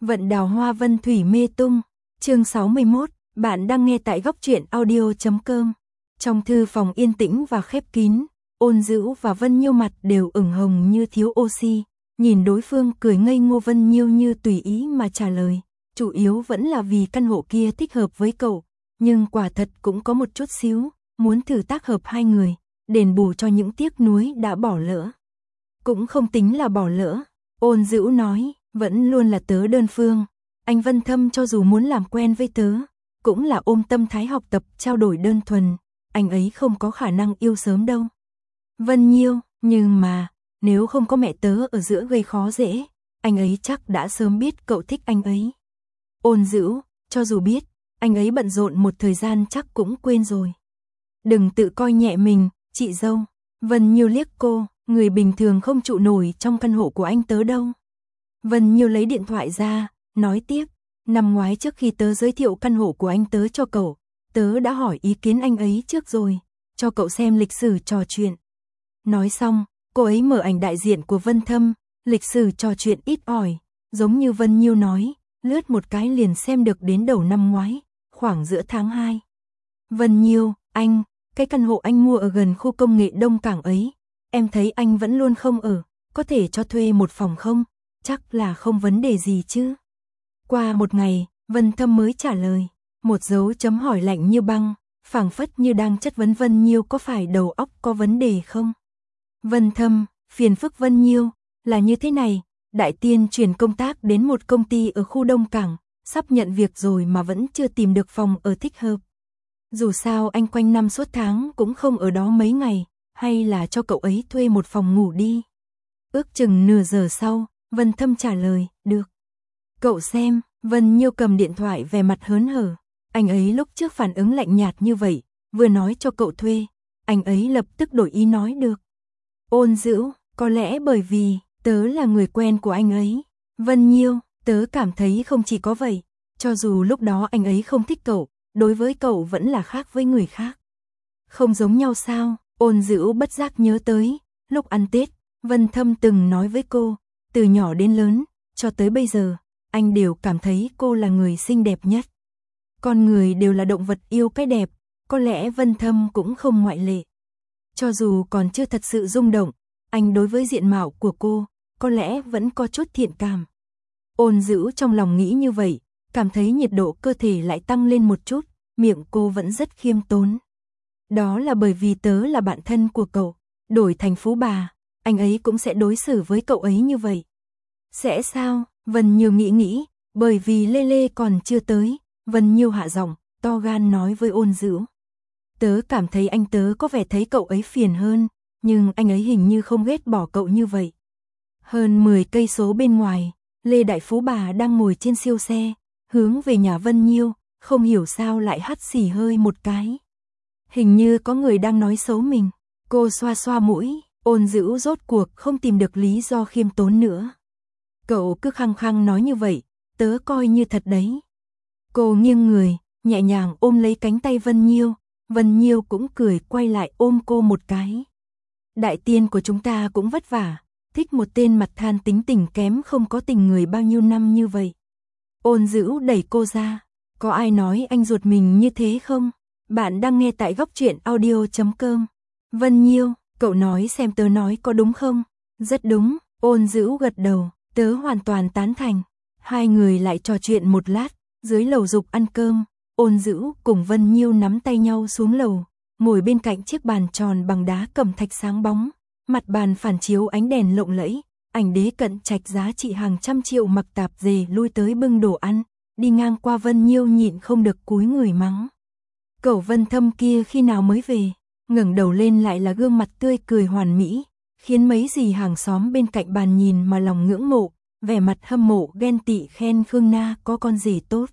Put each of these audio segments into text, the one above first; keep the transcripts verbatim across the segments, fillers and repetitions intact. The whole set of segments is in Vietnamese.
Vận đào hoa vân thủy mê tung, chương sáu mươi mốt, bạn đang nghe tại góc truyện audio chấm com. Trong thư phòng yên tĩnh và khép kín, Ôn Dữu và Vân Nhiêu mặt đều ửng hồng như thiếu oxy, nhìn đối phương cười ngây ngô. Vân Nhiêu như tùy ý mà trả lời, chủ yếu vẫn là vì căn hộ kia thích hợp với cậu, nhưng quả thật cũng có một chút xíu, muốn thử tác hợp hai người, đền bù cho những tiếc nuối đã bỏ lỡ. Cũng không tính là bỏ lỡ, Ôn Dữu nói, vẫn luôn là tớ đơn phương, anh Vân Thâm cho dù muốn làm quen với tớ, cũng là ôm tâm thái học tập trao đổi đơn thuần, anh ấy không có khả năng yêu sớm đâu. Vân Nhiêu, nhưng mà, nếu không có mẹ tớ ở giữa gây khó dễ, anh ấy chắc đã sớm biết cậu thích anh ấy. Ôn Dữu, cho dù biết, anh ấy bận rộn một thời gian chắc cũng quên rồi. Đừng tự coi nhẹ mình, chị dâu. Vân Nhiêu liếc cô, người bình thường không trụ nổi trong căn hộ của anh tớ đâu. Vân Nhiêu lấy điện thoại ra, nói tiếp, năm ngoái trước khi tớ giới thiệu căn hộ của anh tớ cho cậu, tớ đã hỏi ý kiến anh ấy trước rồi, cho cậu xem lịch sử trò chuyện. Nói xong, cô ấy mở ảnh đại diện của Vân Thâm, lịch sử trò chuyện ít ỏi, giống như Vân Nhiêu nói, lướt một cái liền xem được đến đầu năm ngoái, khoảng giữa tháng hai. Vân Nhiêu, anh, cái căn hộ anh mua ở gần khu công nghệ Đông Cảng ấy, em thấy anh vẫn luôn không ở, có thể cho thuê một phòng không? Chắc là không vấn đề gì chứ. Qua một ngày, Vân Thâm mới trả lời, một dấu chấm hỏi lạnh như băng, phảng phất như đang chất vấn Vân Nhiêu có phải đầu óc có vấn đề không. Vân Thâm, phiền phức Vân Nhiêu, là như thế này, Đại Tiên chuyển công tác đến một công ty ở khu Đông Cảng, sắp nhận việc rồi mà vẫn chưa tìm được phòng ở thích hợp. Dù sao anh quanh năm suốt tháng cũng không ở đó mấy ngày, hay là cho cậu ấy thuê một phòng ngủ đi. Ước chừng nửa giờ sau, Vân Thâm trả lời, được. Cậu xem, Vân Nhiêu cầm điện thoại vẻ mặt hớn hở, anh ấy lúc trước phản ứng lạnh nhạt như vậy, vừa nói cho cậu thuê, anh ấy lập tức đổi ý nói được. Ôn Dữu, có lẽ bởi vì, tớ là người quen của anh ấy. Vân Nhiêu, tớ cảm thấy không chỉ có vậy, cho dù lúc đó anh ấy không thích cậu, đối với cậu vẫn là khác với người khác. Không giống nhau sao? Ôn Dữu bất giác nhớ tới, lúc ăn Tết, Vân Thâm từng nói với cô, từ nhỏ đến lớn, cho tới bây giờ, anh đều cảm thấy cô là người xinh đẹp nhất. Con người đều là động vật yêu cái đẹp, có lẽ Vân Thâm cũng không ngoại lệ. Cho dù còn chưa thật sự rung động, anh đối với diện mạo của cô, có lẽ vẫn có chút thiện cảm. Ôn Dữu trong lòng nghĩ như vậy, cảm thấy nhiệt độ cơ thể lại tăng lên một chút, miệng cô vẫn rất khiêm tốn. Đó là bởi vì tớ là bạn thân của cậu, đổi thành phú bà, anh ấy cũng sẽ đối xử với cậu ấy như vậy. Sẽ sao? Vân Nhiêu nghĩ nghĩ, bởi vì Lê Lê còn chưa tới, Vân Nhiêu hạ giọng, to gan nói với Ôn Dữu. Tớ cảm thấy anh tớ có vẻ thấy cậu ấy phiền hơn, nhưng anh ấy hình như không ghét bỏ cậu như vậy. Hơn mười cây số bên ngoài, Lê Đại Phú bà đang ngồi trên siêu xe, hướng về nhà Vân Nhiêu, không hiểu sao lại hắt xì hơi một cái. Hình như có người đang nói xấu mình, cô xoa xoa mũi, Ôn Dữu rốt cuộc không tìm được lý do khiêm tốn nữa. Cậu cứ khăng khăng nói như vậy, tớ coi như thật đấy. Cô nghiêng người, nhẹ nhàng ôm lấy cánh tay Vân Nhiêu, Vân Nhiêu cũng cười quay lại ôm cô một cái. Đại Tiên của chúng ta cũng vất vả, thích một tên mặt than tính tình kém không có tình người bao nhiêu năm như vậy. Ôn Dữu đẩy cô ra, có ai nói anh ruột mình như thế không? Bạn đang nghe tại góc truyện audio chấm com. Vân Nhiêu, cậu nói xem tớ nói có đúng không? Rất đúng, Ôn Dữu gật đầu, tớ hoàn toàn tán thành. Hai người lại trò chuyện một lát, dưới lầu dục ăn cơm, Ôn Dữu cùng Vân Nhiêu nắm tay nhau xuống lầu, ngồi bên cạnh chiếc bàn tròn bằng đá cẩm thạch sáng bóng, mặt bàn phản chiếu ánh đèn lộng lẫy, ảnh đế cận trạch giá trị hàng trăm triệu mặc tạp dề lui tới bưng đồ ăn, đi ngang qua Vân Nhiêu nhịn không được cúi người mắng. Cậu Vân Thâm kia khi nào mới về? Ngẩng đầu lên lại là gương mặt tươi cười hoàn mỹ, khiến mấy dì hàng xóm bên cạnh bàn nhìn mà lòng ngưỡng mộ, vẻ mặt hâm mộ ghen tị khen Khương Na có con rể tốt.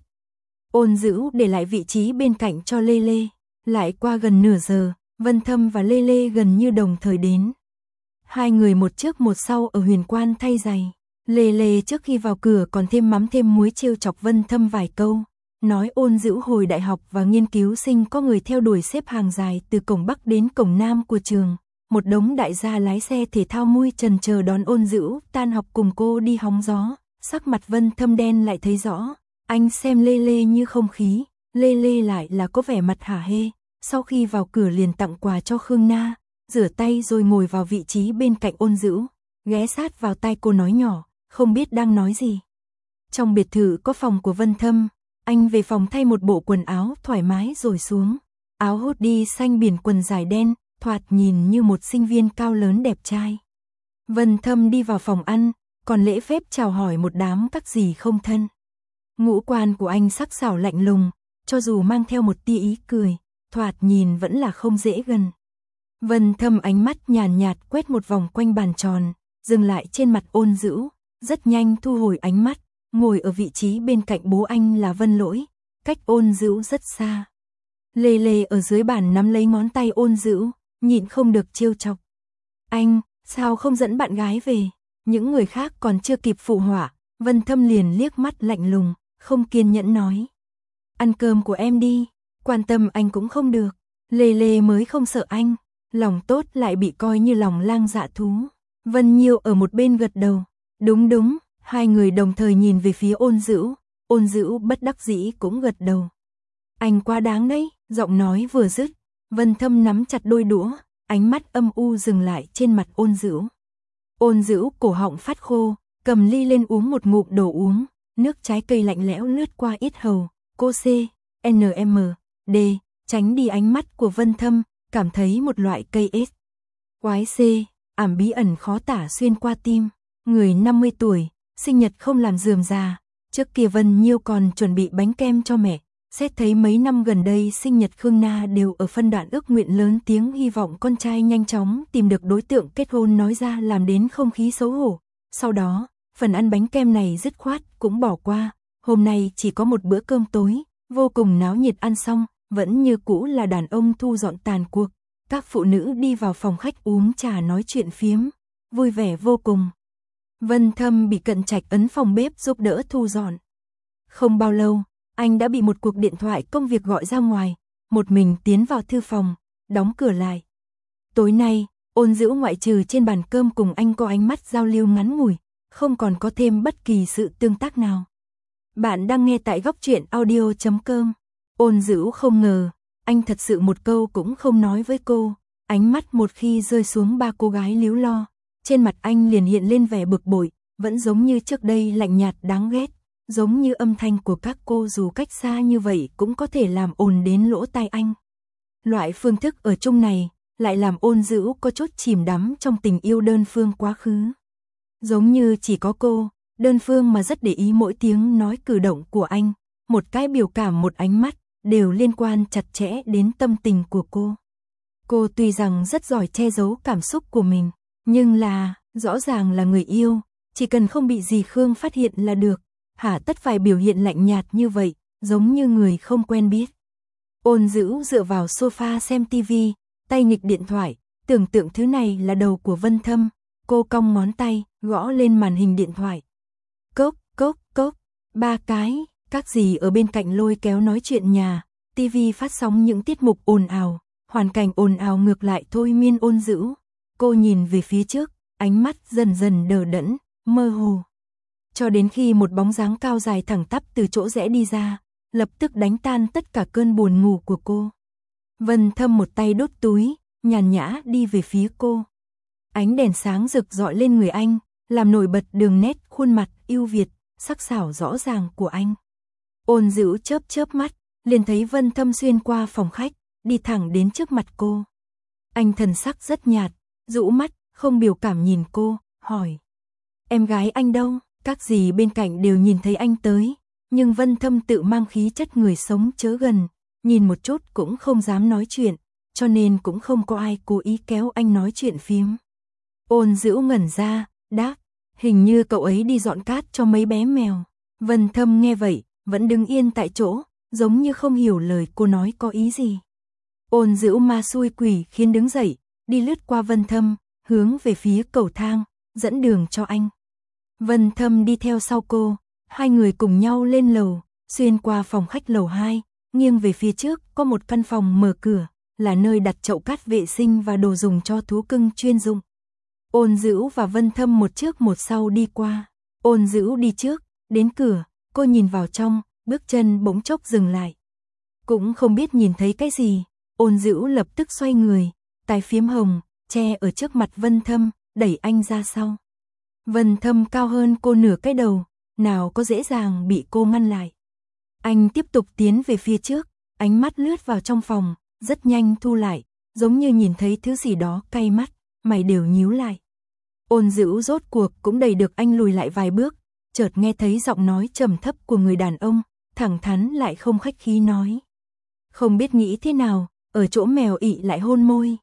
Ôn Dữu để lại vị trí bên cạnh cho Lê Lê, lại qua gần nửa giờ, Vân Thâm và Lê Lê gần như đồng thời đến. Hai người một trước một sau ở huyền quan thay giày. Lê Lê trước khi vào cửa còn thêm mắm thêm muối trêu chọc Vân Thâm vài câu, nói Ôn Dữu hồi đại học và nghiên cứu sinh có người theo đuổi xếp hàng dài từ cổng Bắc đến cổng Nam của trường. Một đống đại gia lái xe thể thao mui trần chờ đón Ôn Dữu tan học cùng cô đi hóng gió, sắc mặt Vân Thâm đen lại thấy rõ, anh xem Lê Lê như không khí, Lê Lê lại là có vẻ mặt hả hê, sau khi vào cửa liền tặng quà cho Khương Na, rửa tay rồi ngồi vào vị trí bên cạnh Ôn Dữu, ghé sát vào tai cô nói nhỏ, không biết đang nói gì. Trong biệt thự có phòng của Vân Thâm, anh về phòng thay một bộ quần áo thoải mái rồi xuống, áo hoodie xanh biển quần dài đen, thoạt nhìn như một sinh viên cao lớn đẹp trai. Vân Thâm đi vào phòng ăn, còn lễ phép chào hỏi một đám các dì không thân. Ngũ quan của anh sắc sảo lạnh lùng, cho dù mang theo một tia ý cười, thoạt nhìn vẫn là không dễ gần. Vân Thâm ánh mắt nhàn nhạt quét một vòng quanh bàn tròn, dừng lại trên mặt Ôn Dữu, rất nhanh thu hồi ánh mắt, ngồi ở vị trí bên cạnh bố anh là Vân Lỗi, cách Ôn Dữu rất xa. Lê Lê ở dưới bàn nắm lấy ngón tay Ôn Dữu, nhịn không được trêu chọc. Anh, sao không dẫn bạn gái về? Những người khác còn chưa kịp phụ họa, Vân Thâm liền liếc mắt lạnh lùng, không kiên nhẫn nói. Ăn cơm của em đi, quan tâm anh cũng không được. Lê Lê mới không sợ anh, lòng tốt lại bị coi như lòng lang dạ thú. Vân Nhiêu ở một bên gật đầu. Đúng đúng, hai người đồng thời nhìn về phía Ôn Dữu, Ôn Dữu bất đắc dĩ cũng gật đầu. Anh quá đáng đấy, giọng nói vừa dứt, Vân Thâm nắm chặt đôi đũa, ánh mắt âm u dừng lại trên mặt Ôn Dữu. Ôn Dữu cổ họng phát khô, cầm ly lên uống một ngụm đồ uống, nước trái cây lạnh lẽo lướt qua yết hầu, cô C, N M, D, tránh đi ánh mắt của Vân Thâm, cảm thấy một loại cây ết. Quái C, ảm bí ẩn khó tả xuyên qua tim, người năm mươi tuổi, sinh nhật không làm rườm rà, trước kia Vân Nhiêu còn chuẩn bị bánh kem cho mẹ, xét thấy mấy năm gần đây sinh nhật Khương Na đều ở phân đoạn ước nguyện lớn tiếng hy vọng con trai nhanh chóng tìm được đối tượng kết hôn nói ra làm đến không khí xấu hổ. Sau đó, phần ăn bánh kem này dứt khoát cũng bỏ qua, hôm nay chỉ có một bữa cơm tối, vô cùng náo nhiệt ăn xong, vẫn như cũ là đàn ông thu dọn tàn cuộc, các phụ nữ đi vào phòng khách uống trà nói chuyện phiếm, vui vẻ vô cùng. Vân Thâm bị Cận Trạch ấn phòng bếp giúp đỡ thu dọn. Không bao lâu, anh đã bị một cuộc điện thoại công việc gọi ra ngoài, một mình tiến vào thư phòng, đóng cửa lại. Tối nay, Ôn Dữu ngoại trừ trên bàn cơm cùng anh có ánh mắt giao lưu ngắn ngủi, không còn có thêm bất kỳ sự tương tác nào. Bạn đang nghe tại góc truyện audio chấm com. Ôn Dữu không ngờ, anh thật sự một câu cũng không nói với cô, ánh mắt một khi rơi xuống ba cô gái líu lo, trên mặt anh liền hiện lên vẻ bực bội, vẫn giống như trước đây lạnh nhạt đáng ghét, giống như âm thanh của các cô dù cách xa như vậy cũng có thể làm ồn đến lỗ tai anh. Loại phương thức ở chung này, lại làm Ôn Dữu có chút chìm đắm trong tình yêu đơn phương quá khứ. Giống như chỉ có cô, đơn phương mà rất để ý mỗi tiếng nói cử động của anh, một cái biểu cảm một ánh mắt, đều liên quan chặt chẽ đến tâm tình của cô. Cô tuy rằng rất giỏi che giấu cảm xúc của mình, nhưng là, rõ ràng là người yêu, chỉ cần không bị dì Khương phát hiện là được, hả tất phải biểu hiện lạnh nhạt như vậy, giống như người không quen biết. Ôn Dữu dựa vào sofa xem tivi, tay nghịch điện thoại, tưởng tượng thứ này là đầu của Vân Thâm, cô cong ngón tay, gõ lên màn hình điện thoại. Cốc, cốc, cốc, ba cái, các dì ở bên cạnh lôi kéo nói chuyện nhà, tivi phát sóng những tiết mục ồn ào, hoàn cảnh ồn ào ngược lại thôi miên Ôn Dữu. Cô nhìn về phía trước, ánh mắt dần dần đờ đẫn, mơ hồ. Cho đến khi một bóng dáng cao dài thẳng tắp từ chỗ rẽ đi ra, lập tức đánh tan tất cả cơn buồn ngủ của cô. Vân Thâm một tay đốt túi, nhàn nhã đi về phía cô. Ánh đèn sáng rực rọi lên người anh, làm nổi bật đường nét khuôn mặt ưu việt, sắc sảo rõ ràng của anh. Ôn Dữu chớp chớp mắt, liền thấy Vân Thâm xuyên qua phòng khách, đi thẳng đến trước mặt cô. Anh thần sắc rất nhạt, rũ mắt, không biểu cảm nhìn cô, hỏi. Em gái anh đâu? Các dì bên cạnh đều nhìn thấy anh tới, nhưng Vân Thâm tự mang khí chất người sống chớ gần, nhìn một chút cũng không dám nói chuyện, cho nên cũng không có ai cố ý kéo anh nói chuyện phiếm. Ôn Dữu ngẩn ra, đáp, hình như cậu ấy đi dọn cát cho mấy bé mèo. Vân Thâm nghe vậy, vẫn đứng yên tại chỗ, giống như không hiểu lời cô nói có ý gì. Ôn Dữu ma xui quỷ khiến đứng dậy, đi lướt qua Vân Thâm, hướng về phía cầu thang, dẫn đường cho anh. Vân Thâm đi theo sau cô, hai người cùng nhau lên lầu, xuyên qua phòng khách lầu hai, nghiêng về phía trước có một căn phòng mở cửa, là nơi đặt chậu cát vệ sinh và đồ dùng cho thú cưng chuyên dụng. Ôn Dữu và Vân Thâm một trước một sau đi qua, Ôn Dữu đi trước, đến cửa, cô nhìn vào trong, bước chân bỗng chốc dừng lại. Cũng không biết nhìn thấy cái gì, Ôn Dữu lập tức xoay người, tai phiếm hồng, che ở trước mặt Vân Thâm, đẩy anh ra sau. Vân Thâm cao hơn cô nửa cái đầu, nào có dễ dàng bị cô ngăn lại. Anh tiếp tục tiến về phía trước, ánh mắt lướt vào trong phòng, rất nhanh thu lại, giống như nhìn thấy thứ gì đó cay mắt, mày đều nhíu lại. Ôn Dữu rốt cuộc cũng đẩy được anh lùi lại vài bước, chợt nghe thấy giọng nói trầm thấp của người đàn ông, thẳng thắn lại không khách khí nói. Không biết nghĩ thế nào, ở chỗ mèo ị lại hôn môi.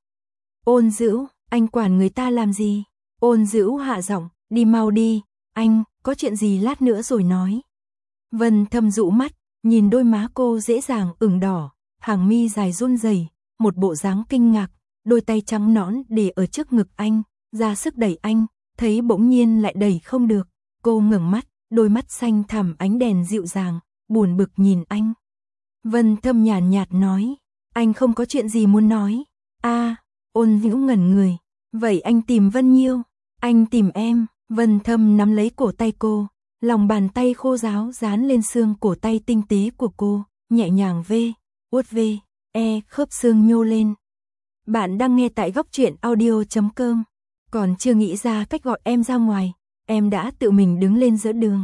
Ôn Dữu, anh quản người ta làm gì? Ôn Dữu hạ giọng, đi mau đi, anh, có chuyện gì lát nữa rồi nói. Vân Thâm dụ mắt, nhìn đôi má cô dễ dàng ửng đỏ, hàng mi dài run rẩy, một bộ dáng kinh ngạc, đôi tay trắng nõn để ở trước ngực anh, ra sức đẩy anh, thấy bỗng nhiên lại đẩy không được. Cô ngẩng mắt, đôi mắt xanh thẳm ánh đèn dịu dàng, buồn bực nhìn anh. Vân Thâm nhàn nhạt nói, anh không có chuyện gì muốn nói. A, à, Ôn Dữu ngẩn người, vậy anh tìm Vân Nhiêu, anh tìm em. Vân Thâm nắm lấy cổ tay cô, lòng bàn tay khô ráo dán lên xương cổ tay tinh tế của cô, nhẹ nhàng vê, uốt vê, e, khớp xương nhô lên. Bạn đang nghe tại góc truyện audio chấm com. Còn chưa nghĩ ra cách gọi em ra ngoài, em đã tự mình đứng lên giữa đường.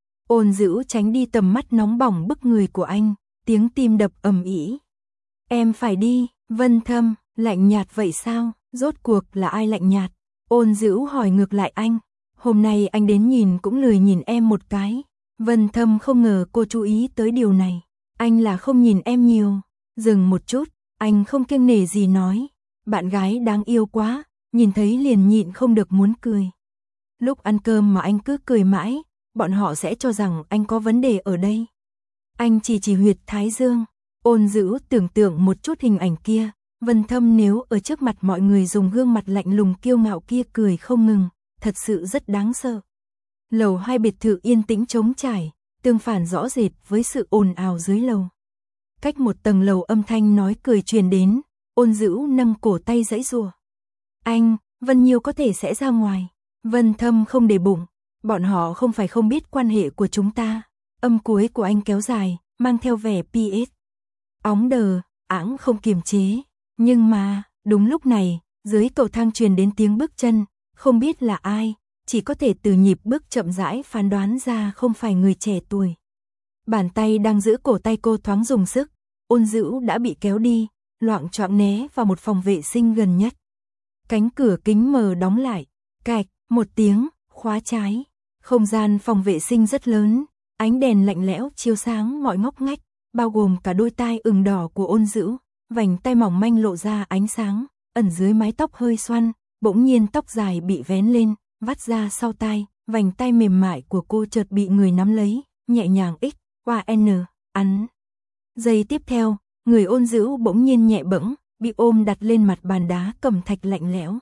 Ôn Dữu tránh đi tầm mắt nóng bỏng bức người của anh, tiếng tim đập ầm ĩ. Em phải đi. Vân Thâm, lạnh nhạt vậy sao? Rốt cuộc là ai lạnh nhạt? Ôn Dữu hỏi ngược lại anh. Hôm nay anh đến nhìn cũng lười nhìn em một cái. Vân Thâm không ngờ cô chú ý tới điều này. Anh là không nhìn em nhiều. Dừng một chút, anh không kiêng nể gì nói. Bạn gái đáng yêu quá, nhìn thấy liền nhịn không được muốn cười. Lúc ăn cơm mà anh cứ cười mãi, bọn họ sẽ cho rằng anh có vấn đề ở đây. Anh chỉ chỉ huyệt thái dương. Ôn Dữu tưởng tượng một chút hình ảnh kia. Vân Thâm nếu ở trước mặt mọi người dùng gương mặt lạnh lùng kiêu ngạo kia cười không ngừng, thật sự rất đáng sợ. Lầu hai biệt thự yên tĩnh trống trải, tương phản rõ rệt với sự ồn ào dưới lầu. Cách một tầng lầu âm thanh nói cười truyền đến, Ôn Dữu nâng cổ tay giãy giụa. Anh, Vân Nhiêu có thể sẽ ra ngoài. Vân Thâm không để bụng, bọn họ không phải không biết quan hệ của chúng ta. Âm cuối của anh kéo dài, mang theo vẻ pê ét. Óng đờ, ãng không kiềm chế. Nhưng mà, đúng lúc này, dưới cầu thang truyền đến tiếng bước chân, không biết là ai, chỉ có thể từ nhịp bước chậm rãi phán đoán ra không phải người trẻ tuổi. Bàn tay đang giữ cổ tay cô thoáng dùng sức, Ôn Dữu đã bị kéo đi, loạng choạng né vào một phòng vệ sinh gần nhất. Cánh cửa kính mờ đóng lại, cạch, một tiếng, khóa trái. Không gian phòng vệ sinh rất lớn, ánh đèn lạnh lẽo chiếu sáng mọi ngóc ngách, bao gồm cả đôi tai ửng đỏ của Ôn Dữu, vành tai mỏng manh lộ ra ánh sáng, ẩn dưới mái tóc hơi xoăn, bỗng nhiên tóc dài bị vén lên, vắt ra sau tai, vành tai mềm mại của cô chợt bị người nắm lấy, nhẹ nhàng x, qua n, ắn. Giây tiếp theo, người Ôn Dữu bỗng nhiên nhẹ bẫng, bị ôm đặt lên mặt bàn đá cẩm thạch lạnh lẽo.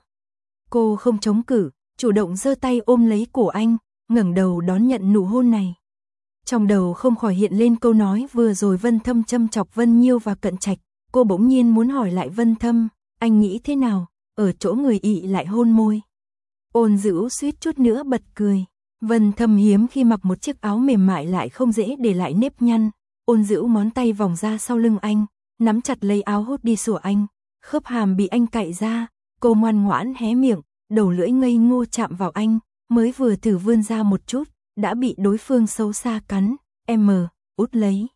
Cô không chống cự, chủ động giơ tay ôm lấy cổ anh, ngẩng đầu đón nhận nụ hôn này. Trong đầu không khỏi hiện lên câu nói vừa rồi Vân Thâm châm chọc Vân Nhiêu và Cận Trạch, cô bỗng nhiên muốn hỏi lại Vân Thâm, anh nghĩ thế nào, ở chỗ người ị lại hôn môi. Ôn Dữu suýt chút nữa bật cười. Vân Thâm hiếm khi mặc một chiếc áo mềm mại lại không dễ để lại nếp nhăn. Ôn Dữu ngón tay vòng ra sau lưng anh, nắm chặt lấy áo hốt đi sủa anh, khớp hàm bị anh cạy ra, cô ngoan ngoãn hé miệng, đầu lưỡi ngây ngô chạm vào anh, mới vừa thử vươn ra một chút, đã bị đối phương xấu xa cắn, em út lấy.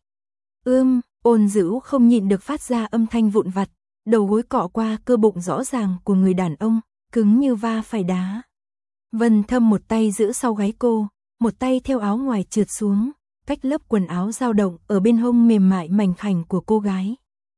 Ưm, Ôn Dữu không nhịn được phát ra âm thanh vụn vặt, đầu gối cọ qua cơ bụng rõ ràng của người đàn ông, cứng như va phải đá. Vân Thâm một tay giữ sau gáy cô, một tay theo áo ngoài trượt xuống, cách lớp quần áo dao động ở bên hông mềm mại mảnh khảnh của cô gái.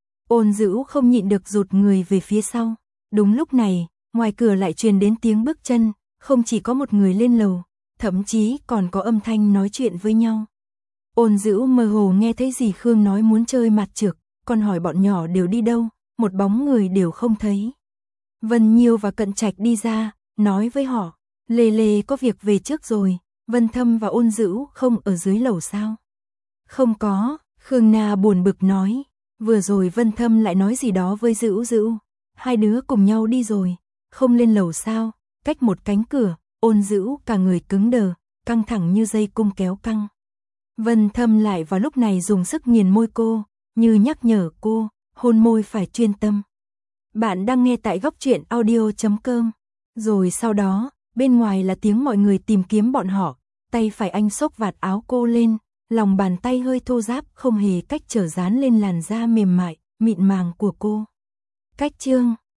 Ôn Dữu không nhịn được rụt người về phía sau. Đúng lúc này, ngoài cửa lại truyền đến tiếng bước chân, không chỉ có một người lên lầu, thậm chí còn có âm thanh nói chuyện với nhau. Ôn Dữu mơ hồ nghe thấy dì Khương nói muốn chơi mặt trược, còn hỏi bọn nhỏ đều đi đâu, một bóng người đều không thấy. Vân Nhiêu và Cận Trạch đi ra, nói với họ, Lê Lê có việc về trước rồi, Vân Thâm và Ôn Dữu không ở dưới lầu sao? Không có, Khương Na buồn bực nói, vừa rồi Vân Thâm lại nói gì đó với Dữu Dữu, hai đứa cùng nhau đi rồi, không lên lầu sao? Cách một cánh cửa, Ôn Dữu cả người cứng đờ, căng thẳng như dây cung kéo căng. Vân Thâm lại vào lúc này dùng sức nghiền môi cô, như nhắc nhở cô, hôn môi phải chuyên tâm. Bạn đang nghe tại góc truyện audio chấm com. Rồi sau đó, bên ngoài là tiếng mọi người tìm kiếm bọn họ, tay phải anh xốc vạt áo cô lên, lòng bàn tay hơi thô ráp không hề cách trở dán lên làn da mềm mại, mịn màng của cô. Cách chương